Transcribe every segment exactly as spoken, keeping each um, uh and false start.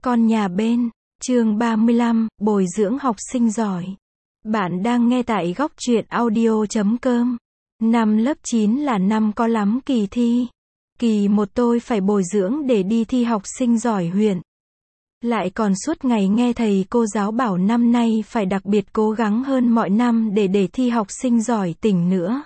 Con nhà bên, chương ba mươi lăm, bồi dưỡng học sinh giỏi. Bạn đang nghe tại góc truyện audio chấm com. Năm lớp chín là năm có lắm kỳ thi. Kỳ một tôi phải bồi dưỡng để đi thi học sinh giỏi huyện. Lại còn suốt ngày nghe thầy cô giáo bảo năm nay phải đặc biệt cố gắng hơn mọi năm để để thi học sinh giỏi tỉnh nữa.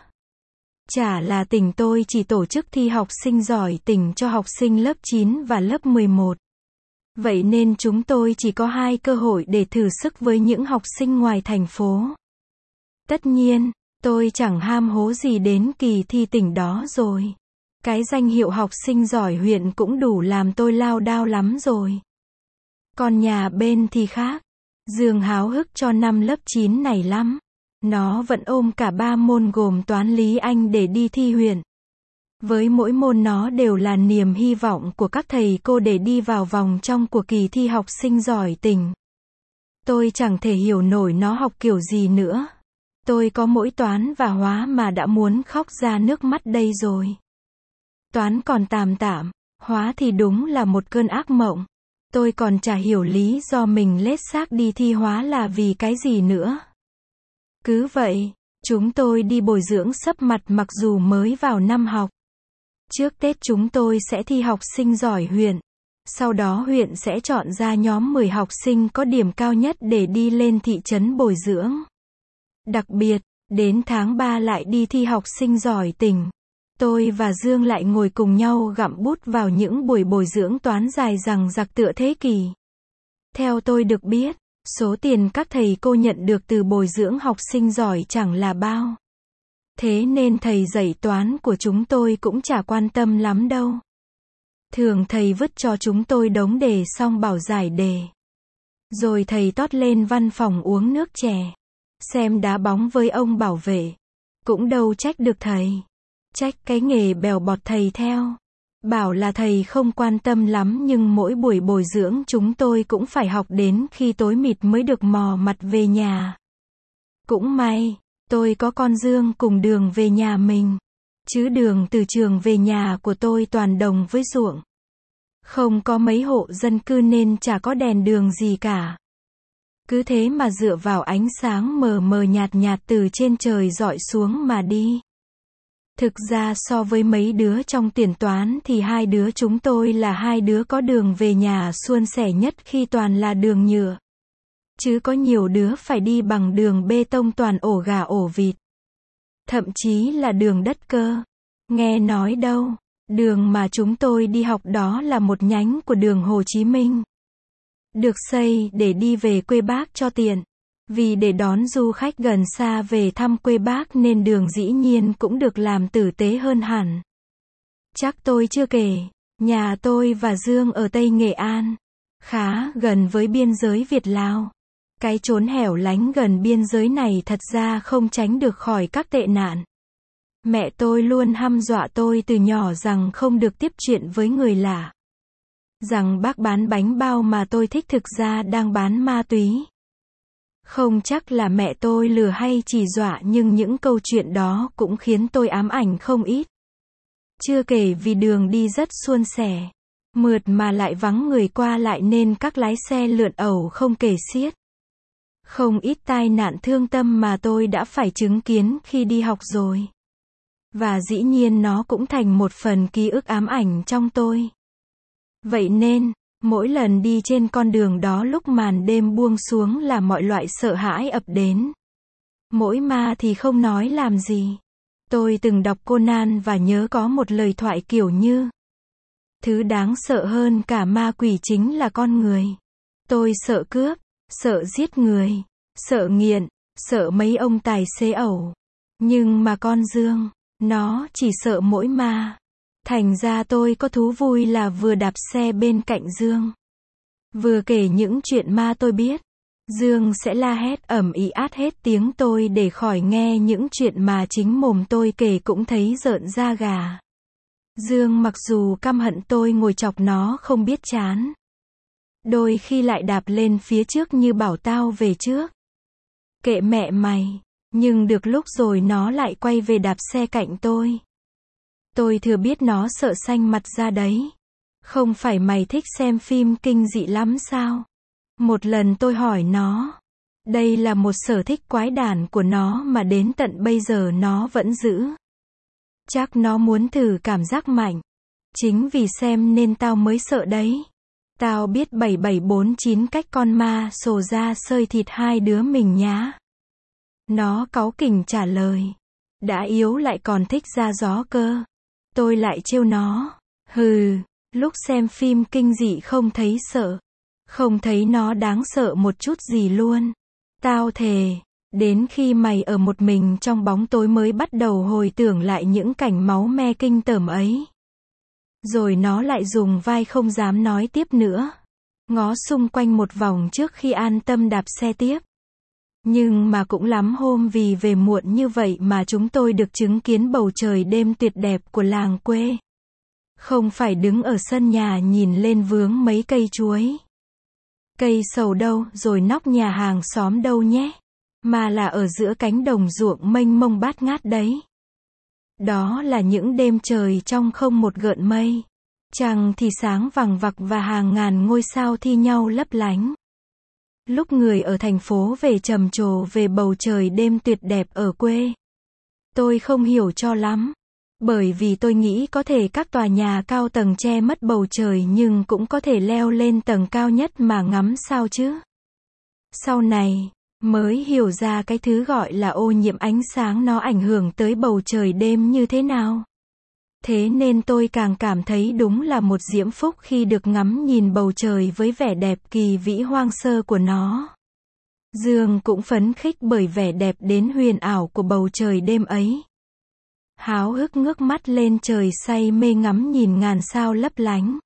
Chả là tỉnh tôi chỉ tổ chức thi học sinh giỏi tỉnh cho học sinh lớp chín và lớp mười một. Vậy nên chúng tôi chỉ có hai cơ hội để thử sức với những học sinh ngoài thành phố. Tất nhiên, tôi chẳng ham hố gì đến kỳ thi tỉnh đó rồi. Cái danh hiệu học sinh giỏi huyện cũng đủ làm tôi lao đao lắm rồi. Còn nhà bên thì khác. Dương háo hức cho năm lớp chín này lắm. Nó vẫn ôm cả ba môn gồm toán lý Anh để đi thi huyện. Với mỗi môn nó đều là niềm hy vọng của các thầy cô để đi vào vòng trong của kỳ thi học sinh giỏi tỉnh. Tôi chẳng thể hiểu nổi nó học kiểu gì nữa. Tôi có mỗi toán và hóa mà đã muốn khóc ra nước mắt đây rồi. Toán còn tạm tạm, hóa thì đúng là một cơn ác mộng. Tôi còn chả hiểu lý do mình lết xác đi thi hóa là vì cái gì nữa. Cứ vậy, chúng tôi đi bồi dưỡng sấp mặt mặc dù mới vào năm học. Trước Tết chúng tôi sẽ thi học sinh giỏi huyện. Sau đó huyện sẽ chọn ra nhóm mười học sinh có điểm cao nhất để đi lên thị trấn bồi dưỡng. Đặc biệt, đến tháng ba lại đi thi học sinh giỏi tỉnh. Tôi và Dương lại ngồi cùng nhau gặm bút vào những buổi bồi dưỡng toán dài dằng dặc tựa thế kỷ. Theo tôi được biết, số tiền các thầy cô nhận được từ bồi dưỡng học sinh giỏi chẳng là bao. Thế nên thầy dạy toán của chúng tôi cũng chả quan tâm lắm đâu. Thường thầy vứt cho chúng tôi đống đề xong bảo giải đề. Rồi thầy tót lên văn phòng uống nước chè. Xem đá bóng với ông bảo vệ. Cũng đâu trách được thầy. Trách cái nghề bèo bọt thầy theo. Bảo là thầy không quan tâm lắm nhưng mỗi buổi bồi dưỡng chúng tôi cũng phải học đến khi tối mịt mới được mò mặt về nhà. Cũng may, tôi có con Dương cùng đường về nhà mình. Chứ đường từ trường về nhà của tôi toàn đồng với ruộng. Không có mấy hộ dân cư nên chả có đèn đường gì cả. Cứ thế mà dựa vào ánh sáng mờ mờ nhạt nhạt từ trên trời rọi xuống mà đi. Thực ra so với mấy đứa trong tuyển toán thì hai đứa chúng tôi là hai đứa có đường về nhà suôn sẻ nhất khi toàn là đường nhựa. Chứ có nhiều đứa phải đi bằng đường bê tông toàn ổ gà ổ vịt. Thậm chí là đường đất cơ. Nghe nói đâu, đường mà chúng tôi đi học đó là một nhánh của đường Hồ Chí Minh. Được xây để đi về quê Bác cho tiện. Vì để đón du khách gần xa về thăm quê Bác nên đường dĩ nhiên cũng được làm tử tế hơn hẳn. Chắc tôi chưa kể, nhà tôi và Dương ở Tây Nghệ An, khá gần với biên giới Việt-Lào. Cái chốn hẻo lánh gần biên giới này thật ra không tránh được khỏi các tệ nạn. Mẹ tôi luôn hăm dọa tôi từ nhỏ rằng không được tiếp chuyện với người lạ. Rằng bác bán bánh bao mà tôi thích thực ra đang bán ma túy. Không chắc là mẹ tôi lừa hay chỉ dọa nhưng những câu chuyện đó cũng khiến tôi ám ảnh không ít. Chưa kể vì đường đi rất suôn sẻ, mượt mà lại vắng người qua lại nên các lái xe lượn ẩu không kể xiết. Không ít tai nạn thương tâm mà tôi đã phải chứng kiến khi đi học rồi. Và dĩ nhiên nó cũng thành một phần ký ức ám ảnh trong tôi. Vậy nên, mỗi lần đi trên con đường đó lúc màn đêm buông xuống là mọi loại sợ hãi ập đến. Mỗi ma thì không nói làm gì. Tôi từng đọc Conan và nhớ có một lời thoại kiểu như: thứ đáng sợ hơn cả ma quỷ chính là con người. Tôi sợ cướp, sợ giết người, sợ nghiện, sợ mấy ông tài xế ẩu. Nhưng mà con Dương, nó chỉ sợ mỗi ma. Thành ra tôi có thú vui là vừa đạp xe bên cạnh Dương, vừa kể những chuyện ma tôi biết. Dương sẽ la hét ầm ĩ át hết tiếng tôi để khỏi nghe những chuyện mà chính mồm tôi kể cũng thấy rợn da gà. Dương mặc dù căm hận tôi ngồi chọc nó không biết chán. Đôi khi lại đạp lên phía trước như bảo tao về trước. Kệ mẹ mày, nhưng được lúc rồi nó lại quay về đạp xe cạnh tôi. Tôi thừa biết nó sợ xanh mặt ra đấy. Không phải mày thích xem phim kinh dị lắm sao? Một lần tôi hỏi nó. Đây là một sở thích quái đản của nó mà đến tận bây giờ nó vẫn giữ. Chắc nó muốn thử cảm giác mạnh. Chính vì xem nên tao mới sợ đấy. Tao biết bảy bảy bốn chín cách con ma sồ ra sơi thịt hai đứa mình nhá. Nó cáu kỉnh trả lời. Đã yếu lại còn thích ra gió cơ. Tôi lại trêu nó. Hừ, lúc xem phim kinh dị không thấy sợ. Không thấy nó đáng sợ một chút gì luôn. Tao thề, đến khi mày ở một mình trong bóng tối mới bắt đầu hồi tưởng lại những cảnh máu me kinh tởm ấy. Rồi nó lại dùng vai không dám nói tiếp nữa. Ngó xung quanh một vòng trước khi an tâm đạp xe tiếp. Nhưng mà cũng lắm hôm vì về muộn như vậy mà chúng tôi được chứng kiến bầu trời đêm tuyệt đẹp của làng quê. Không phải đứng ở sân nhà nhìn lên vướng mấy cây chuối, cây sầu đâu, rồi nóc nhà hàng xóm đâu nhé. Mà là ở giữa cánh đồng ruộng mênh mông bát ngát đấy. Đó là những đêm trời trong không một gợn mây. Trăng thì sáng vằng vặc và hàng ngàn ngôi sao thi nhau lấp lánh. Lúc người ở thành phố về trầm trồ về bầu trời đêm tuyệt đẹp ở quê. Tôi không hiểu cho lắm. Bởi vì tôi nghĩ có thể các tòa nhà cao tầng che mất bầu trời nhưng cũng có thể leo lên tầng cao nhất mà ngắm sao chứ. Sau này, mới hiểu ra cái thứ gọi là ô nhiễm ánh sáng nó ảnh hưởng tới bầu trời đêm như thế nào. Thế nên tôi càng cảm thấy đúng là một diễm phúc khi được ngắm nhìn bầu trời với vẻ đẹp kỳ vĩ hoang sơ của nó. Dương cũng phấn khích bởi vẻ đẹp đến huyền ảo của bầu trời đêm ấy. Háo hức ngước mắt lên trời say mê ngắm nhìn ngàn sao lấp lánh.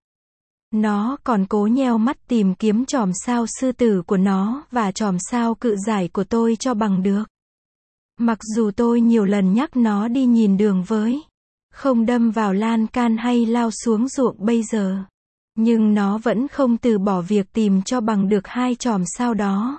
Nó còn cố nheo mắt tìm kiếm chòm sao sư tử của nó và chòm sao cự giải của tôi cho bằng được. Mặc dù tôi nhiều lần nhắc nó đi nhìn đường với, không đâm vào lan can hay lao xuống ruộng bây giờ. Nhưng nó vẫn không từ bỏ việc tìm cho bằng được hai chòm sao đó.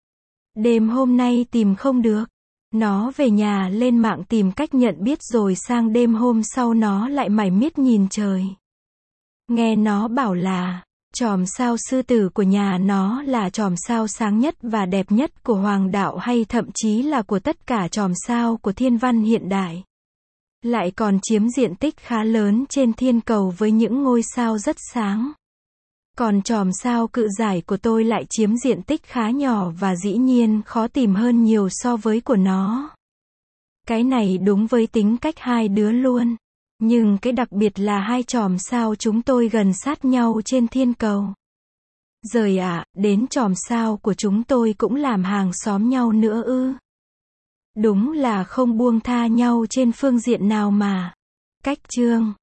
Đêm hôm nay tìm không được. Nó về nhà lên mạng tìm cách nhận biết rồi sang đêm hôm sau nó lại mải miết nhìn trời. Nghe nó bảo là, chòm sao sư tử của nhà nó là chòm sao sáng nhất và đẹp nhất của hoàng đạo hay thậm chí là của tất cả chòm sao của thiên văn hiện đại. Lại còn chiếm diện tích khá lớn trên thiên cầu với những ngôi sao rất sáng. Còn chòm sao cự giải của tôi lại chiếm diện tích khá nhỏ và dĩ nhiên khó tìm hơn nhiều so với của nó. Cái này đúng với tính cách hai đứa luôn. Nhưng cái đặc biệt là hai chòm sao chúng tôi gần sát nhau trên thiên cầu. Giời ạ, đến chòm sao của chúng tôi cũng làm hàng xóm nhau nữa ư. Đúng là không buông tha nhau trên phương diện nào mà. Cách chương